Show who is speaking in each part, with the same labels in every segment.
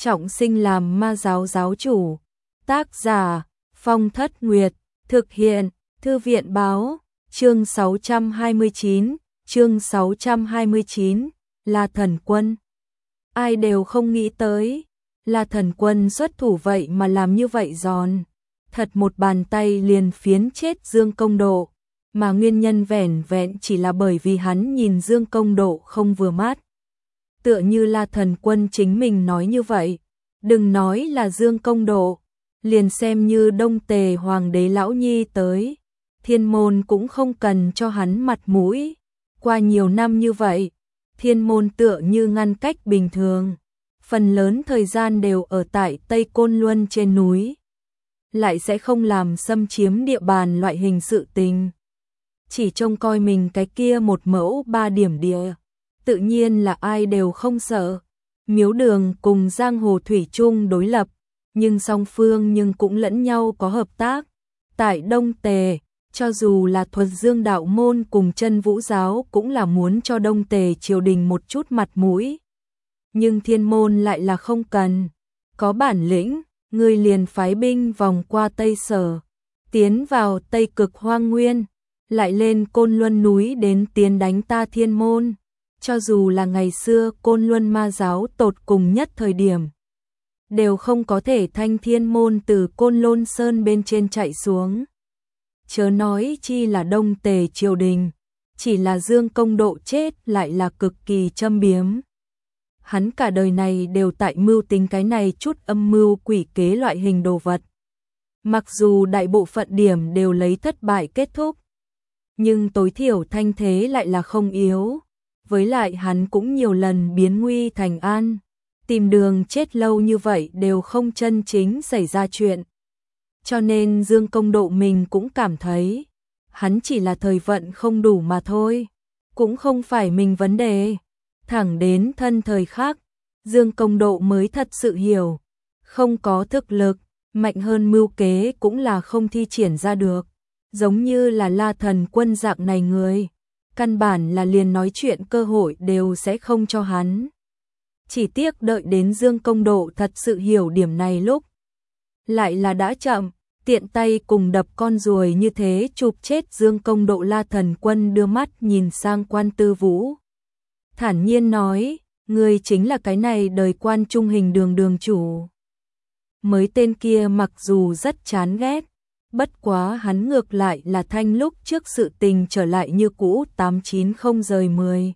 Speaker 1: trọng sinh làm ma giáo giáo chủ. Tác giả Phong Thất Nguyệt, thực hiện Thư viện báo, chương 629, La Thần Quân. Ai đều không nghĩ tới, La Thần Quân xuất thủ vậy mà làm như vậy giòn. Thật một bàn tay liền phiến chết Dương Công Độ, mà nguyên nhân vẻn vẹn chỉ là bởi vì hắn nhìn Dương Công Độ không vừa mắt. Tựa như La Thần Quân chính mình nói như vậy, đừng nói là Dương Công Độ, liền xem như Đông Tề Hoàng đế Lão Nhi tới, Thiên Môn cũng không cần cho hắn mặt mũi. Qua nhiều năm như vậy, Thiên Môn tựa như ngăn cách bình thường, phần lớn thời gian đều ở tại Tây Côn Luân trên núi, lại sẽ không làm xâm chiếm địa bàn loại hình sự tình. Chỉ trông coi mình cái kia một mẫu 3 điểm địa, tự nhiên là ai đều không sợ. Miếu Đường cùng Giang Hồ thủy chung đối lập, nhưng song phương nhưng cũng lẫn nhau có hợp tác. Tại Đông Tề, cho dù là Thuật Dương đạo môn cùng Chân Vũ giáo cũng là muốn cho Đông Tề triều đình một chút mặt mũi. Nhưng Thiên Môn lại là không cần, có bản lĩnh, người liền phái binh vòng qua Tây Sở, tiến vào Tây Cực Hoang Nguyên, lại lên Côn Luân núi đến tiến đánh ta Thiên Môn. Cho dù là ngày xưa Côn Luân ma giáo tột cùng nhất thời điểm, đều không có thể thanh Thiên Môn từ Côn Lôn Sơn bên trên chạy xuống. Chớ nói chi là Đông Tề triều đình, chỉ là Dương Công Độ chết lại là cực kỳ châm biếm. Hắn cả đời này đều tại mưu tính cái này chút âm mưu quỷ kế loại hình đồ vật. Mặc dù đại bộ phận điểm đều lấy thất bại kết thúc, nhưng tối thiểu thanh thế lại là không yếu. Với lại hắn cũng nhiều lần biến nguy thành an, tìm đường chết lâu như vậy đều không chân chính xảy ra chuyện. Cho nên Dương Công Độ mình cũng cảm thấy, hắn chỉ là thời vận không đủ mà thôi, cũng không phải mình vấn đề. Thẳng đến thân thời khác, Dương Công Độ mới thật sự hiểu, không có thực lực, mạnh hơn mưu kế cũng là không thi triển ra được. Giống như là La Thần Quân dạng này người, căn bản là liền nói chuyện cơ hội đều sẽ không cho hắn. Chỉ tiếc đợi đến Dương Công Độ thật sự hiểu điểm này lúc, lại là đã chậm, tiện tay cùng đập con ruồi như thế chụp chết Dương Công Độ. La Thần Quân đưa mắt nhìn sang Quan Tư Vũ, thản nhiên nói, người chính là cái này đời Quan Trung Hình Đường đường chủ. Mới tên kia mặc dù rất chán ghét, bất quá hắn ngược lại là thanh lúc trước sự tình trở lại như cũ 890 rời 10.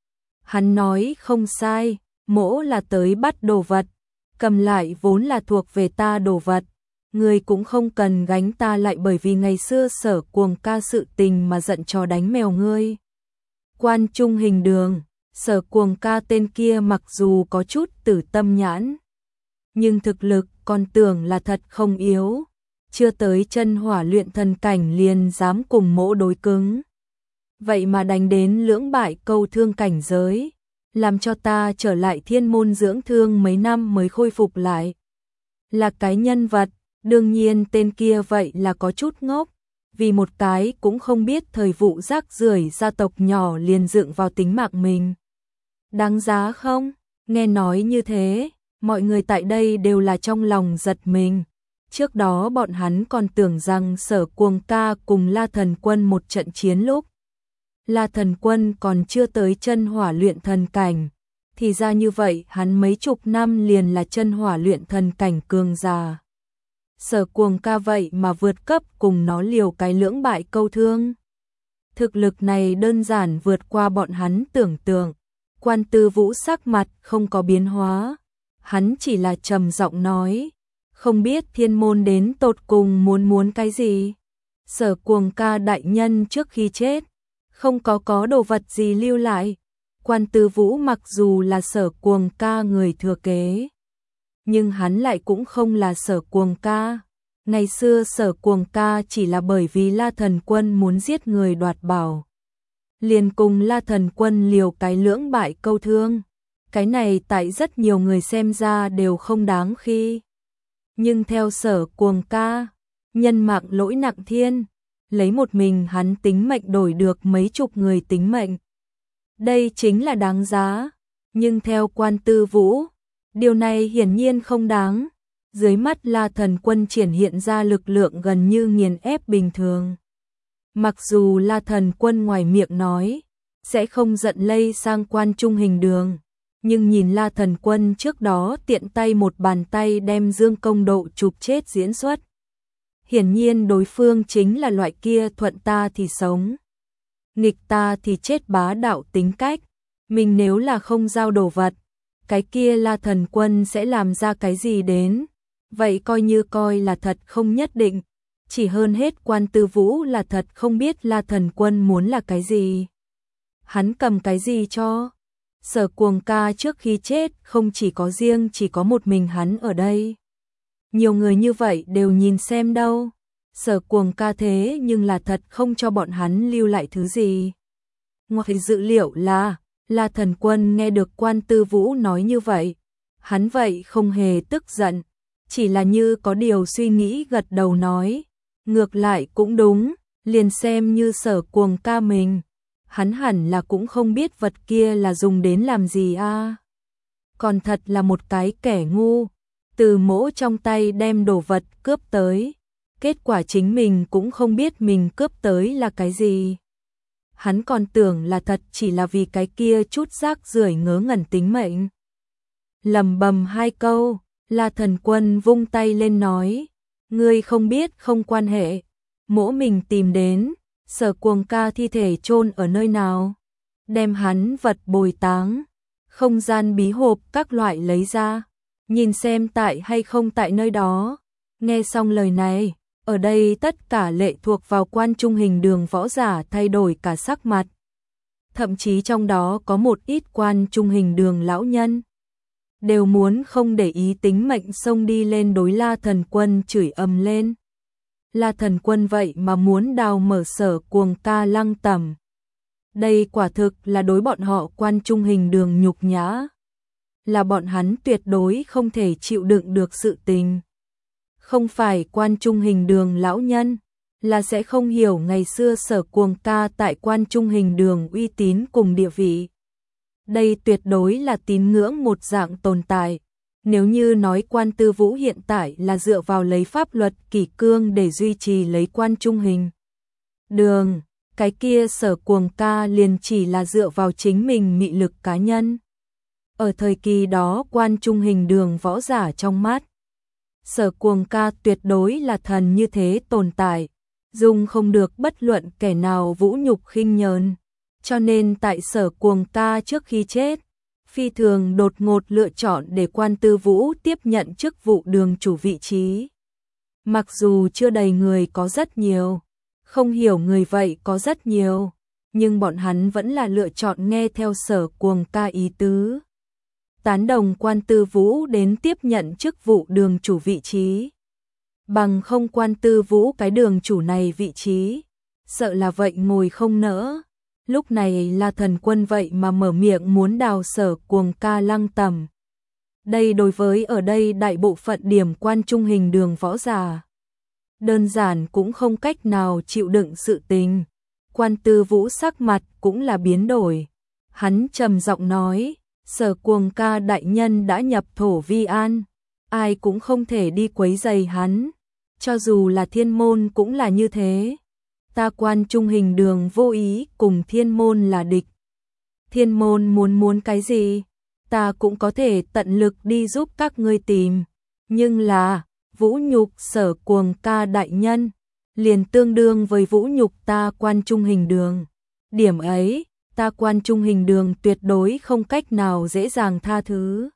Speaker 1: Hắn nói không sai, mỗ là tới bắt đồ vật, cầm lại vốn là thuộc về ta đồ vật, người cũng không cần gánh ta lại bởi vì ngày xưa Sở Cuồng ca sự tình mà giận chó đánh mèo ngươi. Quan Trung Hình Đường, Sở Cuồng ca tên kia mặc dù có chút tử tâm nhãn, nhưng thực lực còn tưởng là thật không yếu. Chưa tới chân hỏa luyện thần cảnh liền dám cùng mỗ đối cứng. Vậy mà đánh đến lưỡng bại câu thương cảnh giới, làm cho ta trở lại Thiên Môn dưỡng thương mấy năm mới khôi phục lại. Là cái nhân vật, đương nhiên tên kia vậy là có chút ngốc, vì một cái cũng không biết thời vụ rác rưởi gia tộc nhỏ liền dựng vào tính mạng mình. Đáng giá không? Nghe nói như thế, mọi người tại đây đều là trong lòng giật mình. Trước đó bọn hắn còn tưởng rằng Sở Cuồng ca cùng La Thần Quân một trận chiến lúc La Thần Quân còn chưa tới chân hỏa luyện thần cảnh, thì ra như vậy hắn mấy chục năm liền là chân hỏa luyện thần cảnh cường giả. Sở Cuồng ca vậy mà vượt cấp cùng nó liều cái lưỡng bại câu thương. Thực lực này đơn giản vượt qua bọn hắn tưởng tượng. Quan Tư Vũ sắc mặt không có biến hóa, hắn chỉ là trầm giọng nói, không biết Thiên Môn đến tột cùng muốn cái gì. Sở Cuồng ca đại nhân trước khi chết, không có đồ vật gì lưu lại. Quan Tư Vũ mặc dù là Sở Cuồng ca người thừa kế, nhưng hắn lại cũng không là Sở Cuồng ca. Ngày xưa Sở Cuồng ca chỉ là bởi vì La Thần Quân muốn giết người đoạt bảo, liền cùng La Thần Quân liều cái lưỡng bại câu thương. Cái này tại rất nhiều người xem ra đều không đáng khi. Nhưng theo Sở Cuồng ca, nhân mạng lỗi nặng thiên, lấy một mình hắn tính mệnh đổi được mấy chục người tính mệnh. Đây chính là đáng giá. Nhưng theo Quan Tư Vũ, Điều này hiển nhiên không đáng. Dưới mắt La Thần Quân triển hiện ra lực lượng gần như nghiền ép bình thường. Mặc dù La Thần Quân ngoài miệng nói sẽ không giận lây sang Quan Trung Hình Đường, nhưng nhìn La Thần Quân trước đó tiện tay một bàn tay đem Dương Công Độ chụp chết diễn xuất. Hiển nhiên đối phương chính là loại kia thuận ta thì sống, nghịch ta thì chết bá đạo tính cách. Mình nếu là không giao đồ vật, cái kia La Thần Quân sẽ làm ra cái gì đến? Vậy coi là thật không nhất định. Chỉ hơn hết Quan Tư Vũ là thật không biết La Thần Quân muốn là cái gì. Hắn cầm cái gì cho? Sở Cuồng ca trước khi chết không chỉ có một mình hắn ở đây. Nhiều người như vậy đều nhìn xem đâu. Sở Cuồng ca thế nhưng là thật không cho bọn hắn lưu lại thứ gì. Ngoài dự liệu là La Thần Quân nghe được Quan Tư Vũ nói như vậy, hắn vậy không hề tức giận, chỉ là như có điều suy nghĩ gật đầu nói, ngược lại cũng đúng, liền xem như Sở Cuồng ca mình, hắn hẳn là cũng không biết vật kia là dùng đến làm gì a. Còn thật là một cái kẻ ngu, từ mỗ trong tay đem đồ vật cướp tới, kết quả chính mình cũng không biết mình cướp tới là cái gì. Hắn còn tưởng là thật chỉ là vì cái kia chút rác rưởi ngớ ngẩn tính mệnh. Lầm bầm hai câu, La Thần Quân vung tay lên nói, ngươi không biết không quan hệ, mỗ mình tìm đến, Sở Cuồng ca thi thể chôn ở nơi nào, đem hắn vật bồi táng, không gian bí hộp các loại lấy ra, nhìn xem tại hay không tại nơi đó. Nghe xong lời này, ở đây tất cả lệ thuộc vào Quan Trung Hình Đường võ giả thay đổi cả sắc mặt. Thậm chí trong đó có một ít Quan Trung Hình Đường lão nhân đều muốn không để ý tính mệnh xông đi lên đối La Thần Quân chửi ầm lên. La Thần Quân vậy mà muốn đào mở Sở Cuồng ca lăng tẩm. Đây quả thực là đối bọn họ Quan Trung Hình Đường nhục nhã, là bọn hắn tuyệt đối không thể chịu đựng được sự tình. Không phải Quan Trung Hình Đường lão nhân, là sẽ không hiểu ngày xưa Sở Cuồng ca tại Quan Trung Hình Đường uy tín cùng địa vị. Đây tuyệt đối là tín ngưỡng một dạng tồn tại. Nếu như nói Quan Tư Vũ hiện tại là dựa vào lấy pháp luật kỷ cương để duy trì lấy Quan Trung Hình Đường, cái kia Sở Cuồng ca liền chỉ là dựa vào chính mình mị lực cá nhân. Ở thời kỳ đó Quan Trung Hình Đường võ giả trong mắt, Sở Cuồng ca tuyệt đối là thần như thế tồn tại, dung không được bất luận kẻ nào vũ nhục khinh nhờn. Cho nên tại Sở Cuồng ca trước khi chết, phi thường đột ngột lựa chọn để Quan Tư Vũ tiếp nhận chức vụ đường chủ vị trí. Mặc dù chưa đầy người có rất nhiều, không hiểu người vậy có rất nhiều, nhưng bọn hắn vẫn là lựa chọn nghe theo Sở Cuồng ca ý tứ, tán đồng Quan Tư Vũ đến tiếp nhận chức vụ đường chủ vị trí. Bằng không Quan Tư Vũ cái đường chủ này vị trí, sợ là vậy ngồi không nỡ. Lúc này La Thần Quân vậy mà mở miệng muốn đào Sở Cuồng ca lăng tẩm. Đây đối với ở đây đại bộ phận điểm Quan Trung Hình Đường võ giả, đơn giản cũng không cách nào chịu đựng sự tình. Quan Tư Vũ sắc mặt cũng là biến đổi. Hắn trầm giọng nói, Sở Cuồng ca đại nhân đã nhập thổ vi an, ai cũng không thể đi quấy rầy hắn, cho dù là thiên môn cũng là như thế. Ta Quan Trung Hình Đường vô ý cùng thiên môn là địch. Thiên môn muốn cái gì, ta cũng có thể tận lực đi giúp các ngươi tìm. Nhưng là, vũ nhục Sở Cuồng ca đại nhân, liền tương đương với vũ nhục ta Quan Trung Hình Đường. Điểm ấy, ta Quan Trung Hình Đường tuyệt đối không cách nào dễ dàng tha thứ.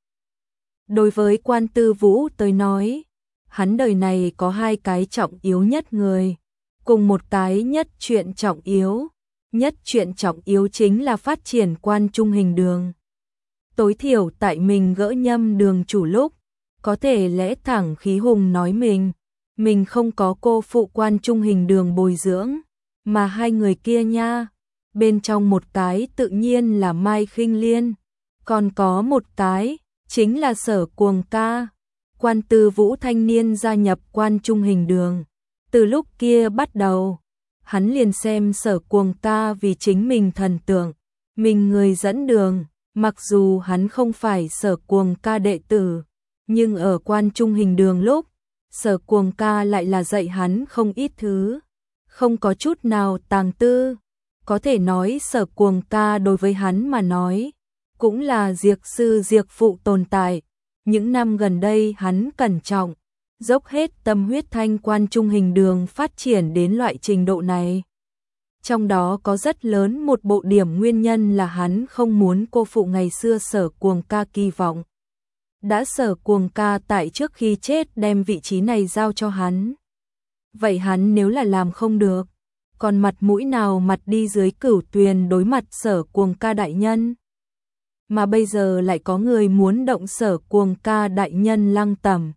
Speaker 1: Đối với Quan Tư Vũ tới nói, hắn đời này có hai cái trọng yếu nhất người, cùng một cái nhất chuyện trọng yếu. Nhất chuyện trọng yếu chính là phát triển Quan Trung Hình Đường. Tối thiểu tại mình gỡ nhâm đường chủ lúc, có thể lẽ thẳng khí hùng nói mình không có cô phụ Quan Trung Hình Đường bồi dưỡng, mà hai người kia nha, bên trong một cái tự nhiên là Mai Khinh Liên, còn có một cái chính là Sở Cuồng ca. Quan Tư Vũ thanh niên gia nhập Quan Trung Hình Đường, từ lúc kia bắt đầu, hắn liền xem Sở Cuồng ca vì chính mình thần tượng, mình người dẫn đường, Mặc dù hắn không phải Sở Cuồng Ca đệ tử, nhưng ở Quan Trung Hình Đường lúc, Sở Cuồng Ca lại là dạy hắn không ít thứ, không có chút nào tàng tư. Có thể nói Sở Cuồng Ca đối với hắn mà nói, cũng là diệt sư diệt phụ tồn tại. Những năm gần đây hắn cẩn trọng, dốc hết tâm huyết thanh Quan Trung Hình Đường phát triển đến loại trình độ này. Trong đó có rất lớn một bộ điểm nguyên nhân là hắn không muốn cô phụ ngày xưa Sở Cuồng Ca kỳ vọng. Đã Sở Cuồng Ca tại trước khi chết đem vị trí này giao cho hắn. Vậy hắn nếu là làm không được, còn mặt mũi nào mặt đi dưới Cửu Tuyền đối mặt Sở Cuồng Ca đại nhân. Mà bây giờ lại có người muốn động Sở Cuồng Ca đại nhân Lăng Tẩm.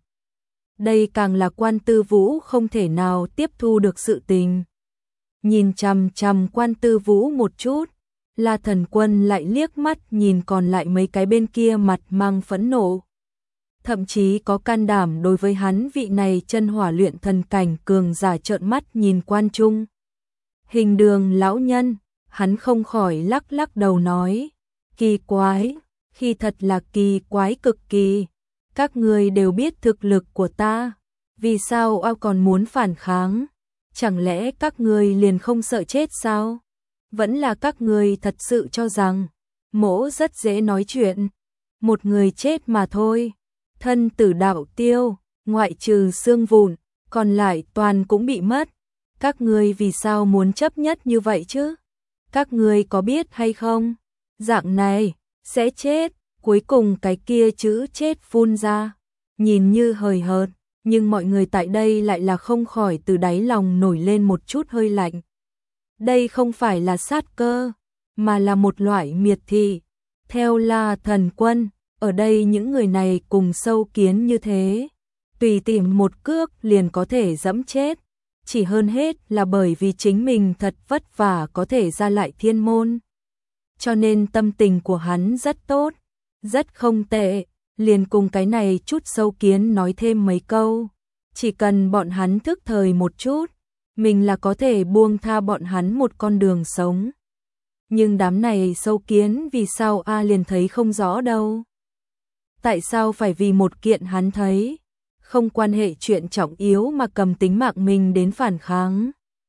Speaker 1: Đây càng là Quan Tư Vũ không thể nào tiếp thu được sự tình. Nhìn chằm chằm Quan Tư Vũ một chút, La Thần Quân lại liếc mắt nhìn còn lại mấy cái bên kia mặt mang phẫn nộ. Thậm chí có can đảm đối với hắn vị này chân hỏa luyện thần cảnh cường giả trợn mắt nhìn Quan Trung Hình Đường lão nhân, hắn không khỏi lắc lắc đầu nói, kỳ quái, khi thật là kỳ quái cực kỳ, các người đều biết thực lực của ta, vì sao ao còn muốn phản kháng, chẳng lẽ các người liền không sợ chết sao? Vẫn là các người thật sự cho rằng, mỗ rất dễ nói chuyện, một người chết mà thôi, thân tử đạo tiêu, ngoại trừ xương vụn, còn lại toàn cũng bị mất. Các ngươi vì sao muốn chấp nhất như vậy chứ? Các ngươi có biết hay không? Dạng này, sẽ chết, cuối cùng cái kia chữ chết phun ra. Nhìn như hời hợt, nhưng mọi người tại đây lại là không khỏi từ đáy lòng nổi lên một chút hơi lạnh. Đây không phải là sát cơ, mà là một loại miệt thị. Theo La Thần Quân, ở đây những người này cùng sâu kiến như thế, tùy tìm một cước liền có thể dẫm chết. Chỉ hơn hết là bởi vì chính mình thật vất vả có thể ra lại thiên môn. Cho nên tâm tình của hắn rất tốt, rất không tệ, liền cùng cái này chút sâu kiến nói thêm mấy câu. Chỉ cần bọn hắn thức thời một chút, mình là có thể buông tha bọn hắn một con đường sống. Nhưng đám này sâu kiến vì sao liền thấy không rõ đâu. Tại sao phải vì một kiện hắn thấy không quan hệ chuyện trọng yếu mà cầm tính mạng mình đến phản kháng?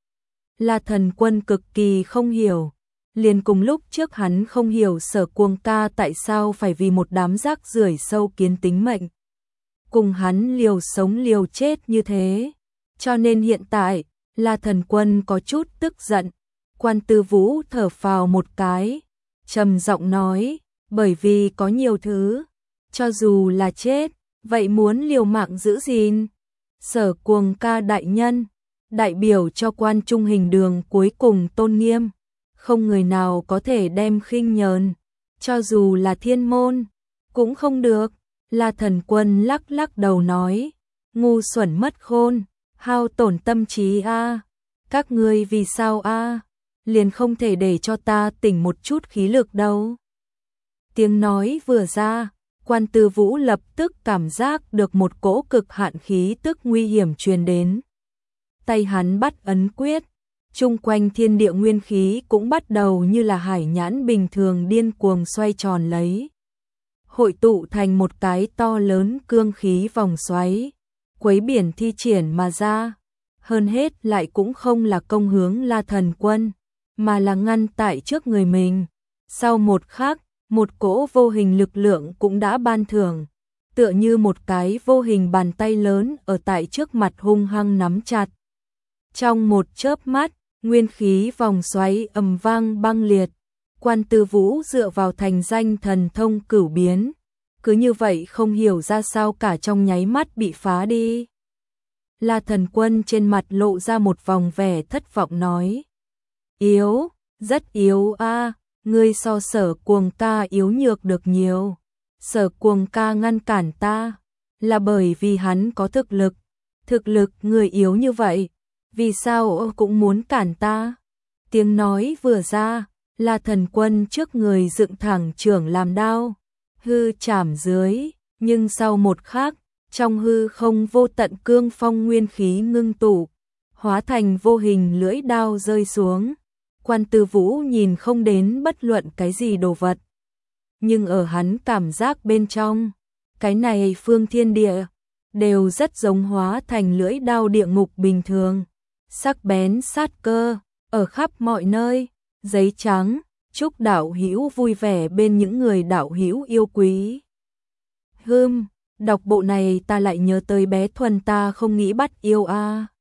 Speaker 1: La Thần Quân cực kỳ không hiểu, liền cùng lúc trước hắn không hiểu Sở Cuồng Ca tại sao phải vì một đám rác rưởi sâu kiến tính mệnh, cùng hắn liều sống liều chết như thế. Cho nên hiện tại, La Thần Quân có chút tức giận. Quan Tư Vũ thở phào một cái, trầm giọng nói, bởi vì có nhiều thứ, cho dù là chết, vậy muốn liều mạng giữ gìn. Sở Cuồng Ca đại nhân, đại biểu cho Quan Trung Hình Đường cuối cùng tôn nghiêm, không người nào có thể đem khinh nhờn, cho dù là thiên môn, cũng không được. La Thần Quân lắc lắc đầu nói, ngu xuẩn mất khôn, hao tổn tâm trí a. Các ngươi vì sao liền không thể để cho ta tỉnh một chút khí lực đâu. Tiếng nói vừa ra, Quan Tư Vũ lập tức cảm giác được một cỗ cực hạn khí tức nguy hiểm truyền đến. Tay hắn bắt ấn quyết, chung quanh thiên địa nguyên khí cũng bắt đầu như là hải nhãn bình thường điên cuồng xoay tròn lấy. Hội tụ thành một cái to lớn cương khí vòng xoáy, quấy biển thi triển mà ra. Hơn hết lại cũng không là công hướng La Thần Quân, mà là ngăn tại trước người mình. Sau một khắc, một cỗ vô hình lực lượng cũng đã ban thưởng, tựa như một cái vô hình bàn tay lớn ở tại trước mặt hung hăng nắm chặt. Trong một chớp mắt, nguyên khí vòng xoáy ầm vang băng liệt. Quan Tư Vũ dựa vào thành danh thần thông cửu biến, cứ như vậy không hiểu ra sao cả trong nháy mắt bị phá đi. La Thần Quân trên mặt lộ ra một vòng vẻ thất vọng nói, yếu, rất yếu a, ngươi so Sở Cuồng Ca yếu nhược được nhiều. Sở Cuồng Ca ngăn cản ta là bởi vì hắn có thực lực người yếu như vậy, vì sao cũng muốn cản ta? Tiếng nói vừa ra, La Thần Quân trước người dựng thẳng chưởng làm đao, hư chảm dưới, nhưng sau một khắc, trong hư không vô tận cương phong nguyên khí ngưng tụ, hóa thành vô hình lưỡi đao rơi xuống. Quan Tư Vũ nhìn không đến bất luận cái gì đồ vật. nhưng ở hắn cảm giác bên trong, cái này phương thiên địa đều rất giống hóa thành lưỡi đao địa ngục bình thường, sắc bén sát cơ ở khắp mọi nơi. Giấy trắng, chúc đạo hữu vui vẻ bên những người đạo hữu yêu quý. Đọc bộ này ta lại nhớ tới bé Thuần, ta không nghĩ bắt yêu a.